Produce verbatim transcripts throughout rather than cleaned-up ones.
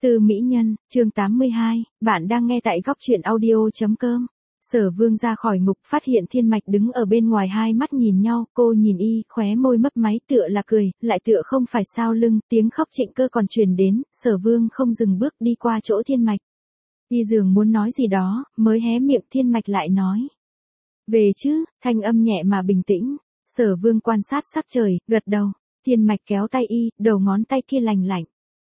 Tư Mỹ Nhân, chương tám mươi hai, bạn đang nghe tại góc truyện audio.com. Sở Vương ra khỏi ngục phát hiện Thiên Mạch đứng ở bên ngoài, hai mắt nhìn nhau, cô nhìn y, khóe môi mấp máy tựa là cười, lại tựa không phải sao lưng, tiếng khóc Trịnh Cơ còn truyền đến, Sở Vương không dừng bước đi qua chỗ Thiên Mạch. Y dường muốn nói gì đó, mới hé miệng, Thiên Mạch lại nói. Về chứ, thanh âm nhẹ mà bình tĩnh. Sở Vương quan sát sắc trời, gật đầu. Thiên Mạch kéo tay y, đầu ngón tay kia lành lạnh.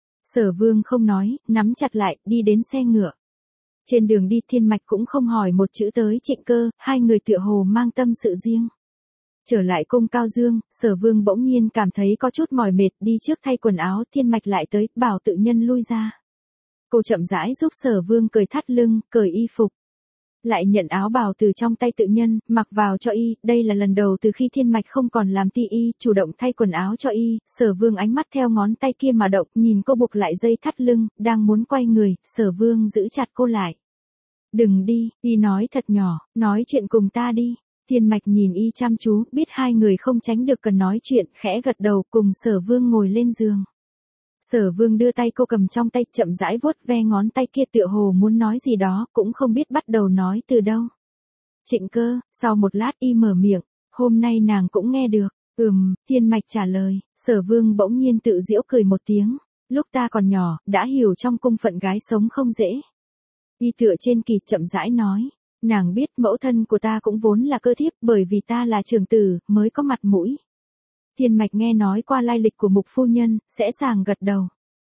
Sở Vương không nói, nắm chặt lại, đi đến xe ngựa. Trên đường đi Thiên Mạch cũng không hỏi một chữ tới Trịnh Cơ, hai người tựa hồ mang tâm sự riêng. Trở lại cung Cao Dương, Sở Vương bỗng nhiên cảm thấy có chút mỏi mệt, đi trước thay quần áo, Thiên Mạch lại tới, bảo tự nhân lui ra. Cô chậm rãi giúp Sở Vương cởi thắt lưng, cởi y phục. Lại nhận áo bào từ trong tay tự nhân, mặc vào cho y, đây là lần đầu từ khi Thiên Mạch không còn làm ti y, chủ động thay quần áo cho y, Sở Vương ánh mắt theo ngón tay kia mà động, nhìn cô buộc lại dây thắt lưng, đang muốn quay người, Sở Vương giữ chặt cô lại. Đừng đi, y nói thật nhỏ, nói chuyện cùng ta đi. Thiên Mạch nhìn y chăm chú, biết hai người không tránh được cần nói chuyện, khẽ gật đầu, cùng Sở Vương ngồi lên giường. Sở Vương đưa tay cô cầm trong tay, chậm rãi vuốt ve ngón tay kia, tựa hồ muốn nói gì đó, cũng không biết bắt đầu nói từ đâu. Trịnh Cơ, sau một lát y mở miệng, hôm nay nàng cũng nghe được. Ừm, Thiên Mạch trả lời. Sở Vương bỗng nhiên tự giễu cười một tiếng. Lúc ta còn nhỏ, đã hiểu trong cung phận gái sống không dễ. Y tựa trên kỳ chậm rãi nói. Nàng biết mẫu thân của ta cũng vốn là cơ thiếp, bởi vì ta là trưởng tử, mới có mặt mũi. Thiên Mạch nghe nói qua lai lịch của Mục phu nhân, sẽ sàng gật đầu.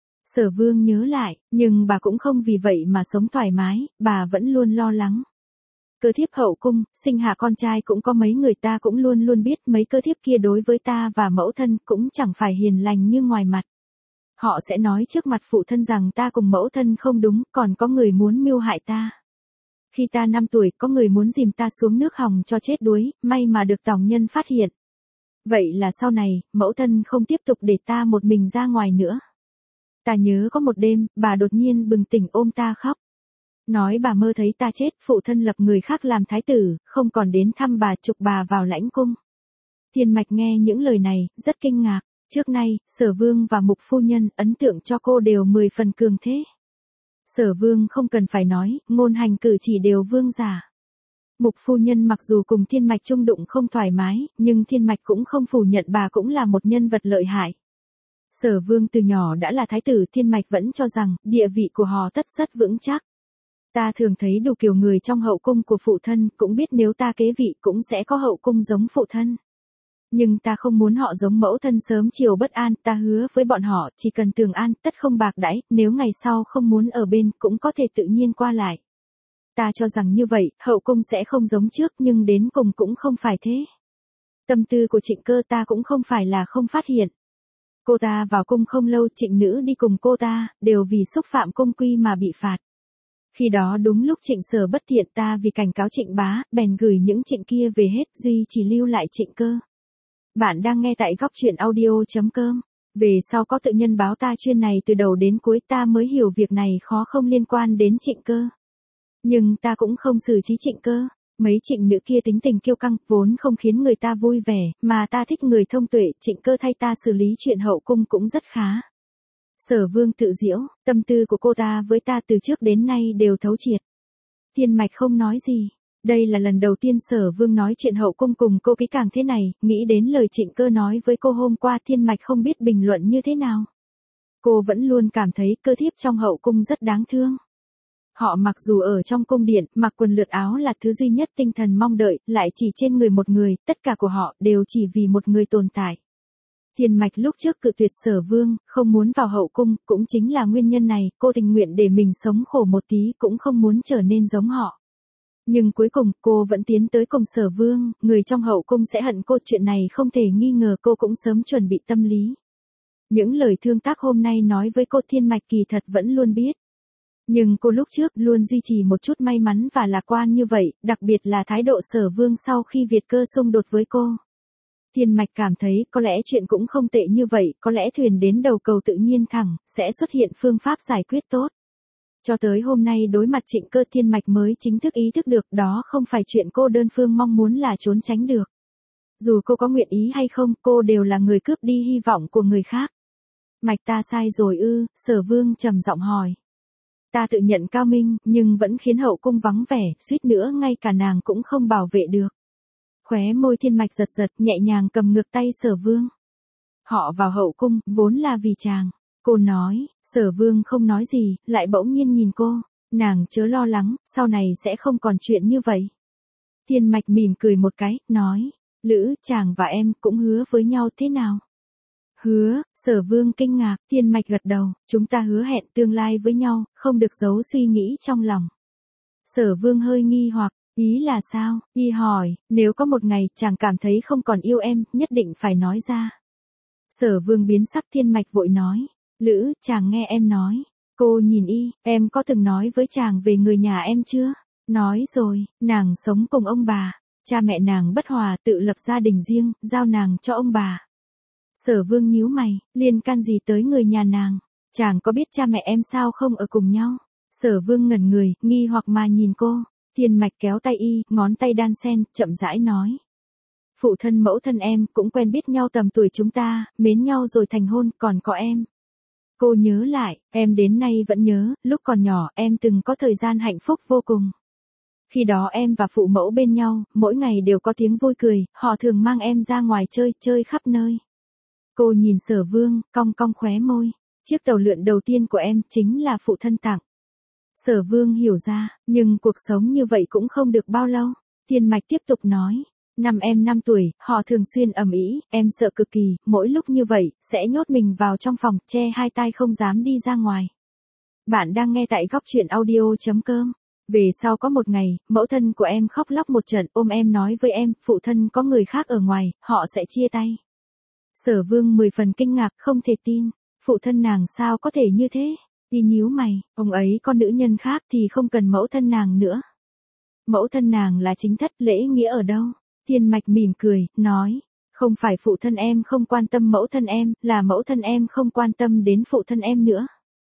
Sở Vương nhớ lại, nhưng bà cũng không vì vậy mà sống thoải mái, bà vẫn luôn lo lắng. Cơ thiếp hậu cung, sinh hạ con trai cũng có mấy người, ta cũng luôn luôn biết mấy cơ thiếp kia đối với ta và mẫu thân cũng chẳng phải hiền lành như ngoài mặt. Họ sẽ nói trước mặt phụ thân rằng ta cùng mẫu thân không đúng, còn có người muốn mưu hại ta. Khi ta năm tuổi, có người muốn dìm ta xuống nước hòng cho chết đuối, may mà được tòng nhân phát hiện. Vậy là sau này, mẫu thân không tiếp tục để ta một mình ra ngoài nữa. Ta nhớ có một đêm, bà đột nhiên bừng tỉnh ôm ta khóc. Nói bà mơ thấy ta chết, phụ thân lập người khác làm thái tử, không còn đến thăm bà, trục bà vào lãnh cung. Thiên Mạch nghe những lời này, rất kinh ngạc. Trước nay, Sở Vương và Mục phu nhân, ấn tượng cho cô đều mười phần cường thế. Sở Vương không cần phải nói, ngôn hành cử chỉ đều vương giả. Mục phu nhân mặc dù cùng Thiên Mạch chung đụng không thoải mái, nhưng Thiên Mạch cũng không phủ nhận bà cũng là một nhân vật lợi hại. Sở Vương từ nhỏ đã là thái tử, Thiên Mạch vẫn cho rằng, địa vị của họ tất rất vững chắc. Ta thường thấy đủ kiểu người trong hậu cung của phụ thân, cũng biết nếu ta kế vị cũng sẽ có hậu cung giống phụ thân. Nhưng ta không muốn họ giống mẫu thân sớm chiều bất an, ta hứa với bọn họ, chỉ cần tường an, tất không bạc đãi, nếu ngày sau không muốn ở bên, cũng có thể tự nhiên qua lại. Ta cho rằng như vậy, hậu cung sẽ không giống trước, nhưng đến cùng cũng không phải thế. Tâm tư của Trịnh Cơ ta cũng không phải là không phát hiện. Cô ta vào cung không lâu, Trịnh nữ đi cùng cô ta, đều vì xúc phạm cung quy mà bị phạt. Khi đó đúng lúc Trịnh Sở bất thiện, ta vì cảnh cáo Trịnh bá, bèn gửi những Trịnh kia về hết, duy chỉ lưu lại Trịnh Cơ. Bạn đang nghe tại góc truyện audio.com. Về sau có tự nhân báo ta chuyên này từ đầu đến cuối, ta mới hiểu việc này khó không liên quan đến Trịnh Cơ. Nhưng ta cũng không xử trí Trịnh Cơ. Mấy Trịnh nữ kia tính tình kiêu căng, vốn không khiến người ta vui vẻ, mà ta thích người thông tuệ, Trịnh Cơ thay ta xử lý chuyện hậu cung cũng rất khá. Sở Vương tự giễu, tâm tư của cô ta với ta từ trước đến nay đều thấu triệt. Thiên Mạch không nói gì. Đây là lần đầu tiên Sở Vương nói chuyện hậu cung cùng cô kỹ càng thế này, nghĩ đến lời Trịnh Cơ nói với cô hôm qua, Thiên Mạch không biết bình luận như thế nào. Cô vẫn luôn cảm thấy cơ thiếp trong hậu cung rất đáng thương. Họ mặc dù ở trong cung điện, mặc quần lượt áo là thứ duy nhất tinh thần mong đợi, lại chỉ trên người một người, tất cả của họ đều chỉ vì một người tồn tại. Thiên Mạch lúc trước cự tuyệt Sở Vương, không muốn vào hậu cung, cũng chính là nguyên nhân này, cô tình nguyện để mình sống khổ một tí, cũng không muốn trở nên giống họ. Nhưng cuối cùng, cô vẫn tiến tới cùng Sở Vương, người trong hậu cung sẽ hận cô, chuyện này không thể nghi ngờ, cô cũng sớm chuẩn bị tâm lý. Những lời thương tác hôm nay nói với cô, Thiên Mạch kỳ thật vẫn luôn biết. Nhưng cô lúc trước luôn duy trì một chút may mắn và lạc quan như vậy, đặc biệt là thái độ Sở Vương sau khi Việt Cơ xung đột với cô. Thiên Mạch cảm thấy có lẽ chuyện cũng không tệ như vậy, có lẽ thuyền đến đầu cầu tự nhiên thẳng, sẽ xuất hiện phương pháp giải quyết tốt. Cho tới hôm nay đối mặt Trịnh Cơ, Thiên Mạch mới chính thức ý thức được đó không phải chuyện cô đơn phương mong muốn là trốn tránh được. Dù cô có nguyện ý hay không, cô đều là người cướp đi hy vọng của người khác. Mạch ta sai rồi ư? Sở Vương trầm giọng hỏi. Ta tự nhận cao minh, nhưng vẫn khiến hậu cung vắng vẻ, suýt nữa ngay cả nàng cũng không bảo vệ được. Khóe môi Thiên Mạch giật giật, nhẹ nhàng cầm ngược tay Sở Vương. Họ vào hậu cung, vốn là vì chàng. Cô nói. Sở Vương không nói gì, lại bỗng nhiên nhìn cô. Nàng chớ lo lắng, sau này sẽ không còn chuyện như vậy. Thiên Mạch mỉm cười một cái, nói. Lữ, chàng và em cũng hứa với nhau thế nào? Hứa. Sở Vương kinh ngạc. Thiên Mạch gật đầu. Chúng ta hứa hẹn tương lai với nhau, không được giấu suy nghĩ trong lòng. Sở Vương hơi nghi hoặc. Ý là sao? Y hỏi. Nếu có một ngày chàng cảm thấy không còn yêu em, nhất định phải nói ra. Sở Vương biến sắc. Thiên Mạch vội nói. Lữ, chàng nghe em nói. Cô nhìn Y. Em có từng nói với chàng về người nhà em chưa? Nói rồi. Nàng sống cùng ông bà. Cha mẹ nàng bất hòa, tự lập gia đình riêng, giao nàng cho ông bà. Sở Vương nhíu mày. Liên can gì tới người nhà nàng? Chàng có biết cha mẹ em sao không ở cùng nhau? Sở Vương ngẩn người, nghi hoặc mà nhìn cô. Thiên Mạch kéo tay Y, ngón tay đan sen, chậm rãi nói. Phụ thân mẫu thân em cũng quen biết nhau tầm tuổi chúng ta, mến nhau rồi thành hôn, còn có em. Cô nhớ lại, em đến nay vẫn nhớ, lúc còn nhỏ em từng có thời gian hạnh phúc vô cùng. Khi đó em và phụ mẫu bên nhau, mỗi ngày đều có tiếng vui cười, họ thường mang em ra ngoài chơi, chơi khắp nơi. Cô nhìn Sở Vương, cong cong khóe môi. Chiếc tàu lượn đầu tiên của em chính là phụ thân tặng. Sở Vương hiểu ra, nhưng cuộc sống như vậy cũng không được bao lâu. Thiên Mạch tiếp tục nói. Năm em năm tuổi, họ thường xuyên ầm ĩ, em sợ cực kỳ, mỗi lúc như vậy, sẽ nhốt mình vào trong phòng, che hai tai không dám đi ra ngoài. Bạn đang nghe tại góc truyện audio chấm com. Về sau có một ngày, mẫu thân của em khóc lóc một trận, ôm em nói với em, phụ thân có người khác ở ngoài, họ sẽ chia tay. Sở Vương mười phần kinh ngạc, không thể tin. Phụ thân nàng sao có thể như thế? Y nhíu mày, ông ấy có nữ nhân khác thì không cần mẫu thân nàng nữa. Mẫu thân nàng là chính thất, lễ nghĩa ở đâu? Thiên Mạch mỉm cười, nói. Không phải phụ thân em không quan tâm mẫu thân em, là mẫu thân em không quan tâm đến phụ thân em nữa.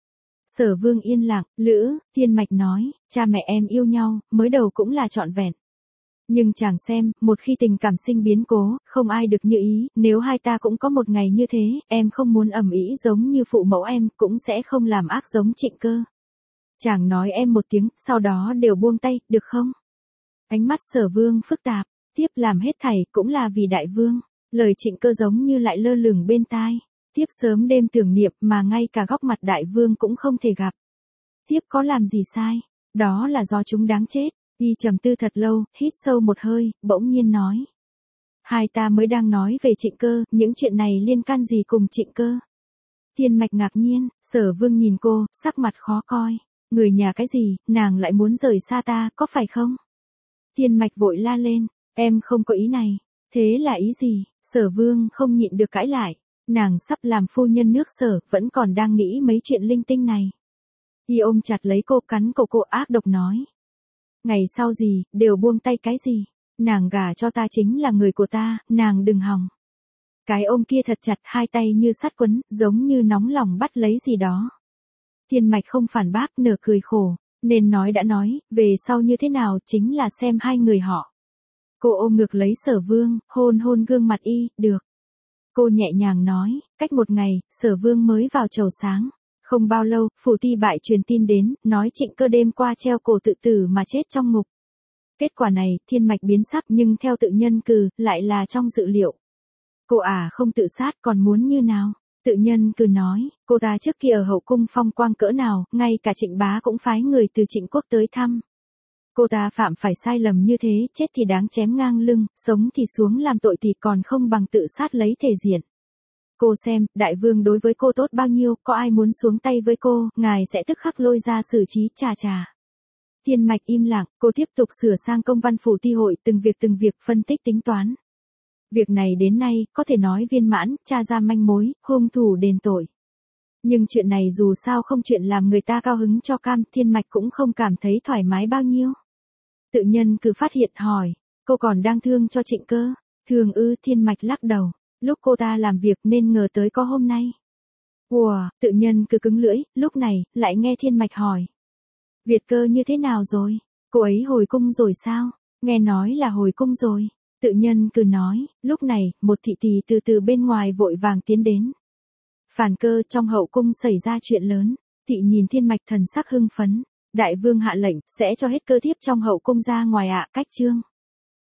Sở Vương yên lặng. Lữ, Thiên Mạch nói, cha mẹ em yêu nhau, mới đầu cũng là trọn vẹn. Nhưng chàng xem, một khi tình cảm sinh biến cố, không ai được như ý, nếu hai ta cũng có một ngày như thế, em không muốn ầm ĩ giống như phụ mẫu em, cũng sẽ không làm ác giống Trịnh Cơ. Chàng nói em một tiếng, sau đó đều buông tay, được không? Ánh mắt Sở Vương phức tạp, tiếp làm hết thảy cũng là vì đại vương. Lời Trịnh Cơ giống như lại lơ lửng bên tai. Tiếp sớm đêm tưởng niệm mà ngay cả góc mặt đại vương cũng không thể gặp. Tiếp có làm gì sai? Đó là do chúng đáng chết. Y trầm tư thật lâu, hít sâu một hơi, bỗng nhiên nói. Hai ta mới đang nói về Trịnh Cơ, những chuyện này liên can gì cùng Trịnh Cơ? Thiên Mạch ngạc nhiên, Sở Vương nhìn cô, sắc mặt khó coi. Người nhà cái gì, nàng lại muốn rời xa ta, có phải không? Thiên Mạch vội la lên, em không có ý này. Thế là ý gì? Sở Vương không nhịn được cãi lại. Nàng sắp làm phu nhân nước Sở, vẫn còn đang nghĩ mấy chuyện linh tinh này. Y ôm chặt lấy cô, cắn cổ cô ác độc nói. Ngày sau gì, đều buông tay cái gì? Nàng gả cho ta chính là người của ta, nàng đừng hòng. Cái ôm kia thật chặt, hai tay như sắt quấn, giống như nóng lòng bắt lấy gì đó. Thiên Mạch không phản bác, nở cười khổ. Nên nói đã nói, về sau như thế nào chính là xem hai người họ. Cô ôm ngược lấy Sở Vương, hôn hôn gương mặt Y, được. Cô nhẹ nhàng nói, cách một ngày, Sở Vương mới vào chầu sáng. Không bao lâu, Phủ Ti Bại truyền tin đến, nói Trịnh Cơ đêm qua treo cổ tự tử mà chết trong ngục. Kết quả này, Thiên Mạch biến sắc nhưng theo tự nhân cừ, lại là trong dự liệu. Cô à không tự sát còn muốn như nào? Tự nhân cừ nói, cô ta trước kia ở hậu cung phong quang cỡ nào, ngay cả Trịnh bá cũng phái người từ Trịnh quốc tới thăm. Cô ta phạm phải sai lầm như thế, chết thì đáng chém ngang lưng, sống thì xuống làm tội thì còn không bằng tự sát lấy thể diện. Cô xem, đại vương đối với cô tốt bao nhiêu, có ai muốn xuống tay với cô, ngài sẽ tức khắc lôi ra xử trí, chà chà. Thiên Mạch im lặng, cô tiếp tục sửa sang công văn Phủ Ti hội, từng việc từng việc phân tích tính toán. Việc này đến nay, có thể nói viên mãn, tra ra manh mối, hung thủ đền tội. Nhưng chuyện này dù sao không chuyện làm người ta cao hứng cho cam, Thiên Mạch cũng không cảm thấy thoải mái bao nhiêu. Tự nhân cứ phát hiện hỏi, cô còn đang thương cho Trịnh Cơ? Thương ư? Thiên Mạch lắc đầu, lúc cô ta làm việc nên ngờ tới có hôm nay. Ủa, tự nhân cứ cứng lưỡi, lúc này, lại nghe Thiên Mạch hỏi. Việt Cơ như thế nào rồi? Cô ấy hồi cung rồi sao? Nghe nói là hồi cung rồi. Tự nhân cứ nói, lúc này, một thị tỳ từ từ bên ngoài vội vàng tiến đến. Phàn Cơ, trong hậu cung xảy ra chuyện lớn. Thị nhìn Thiên Mạch thần sắc hưng phấn. Đại vương hạ lệnh, sẽ cho hết cơ thiếp trong hậu cung ra ngoài ạ, cách chương.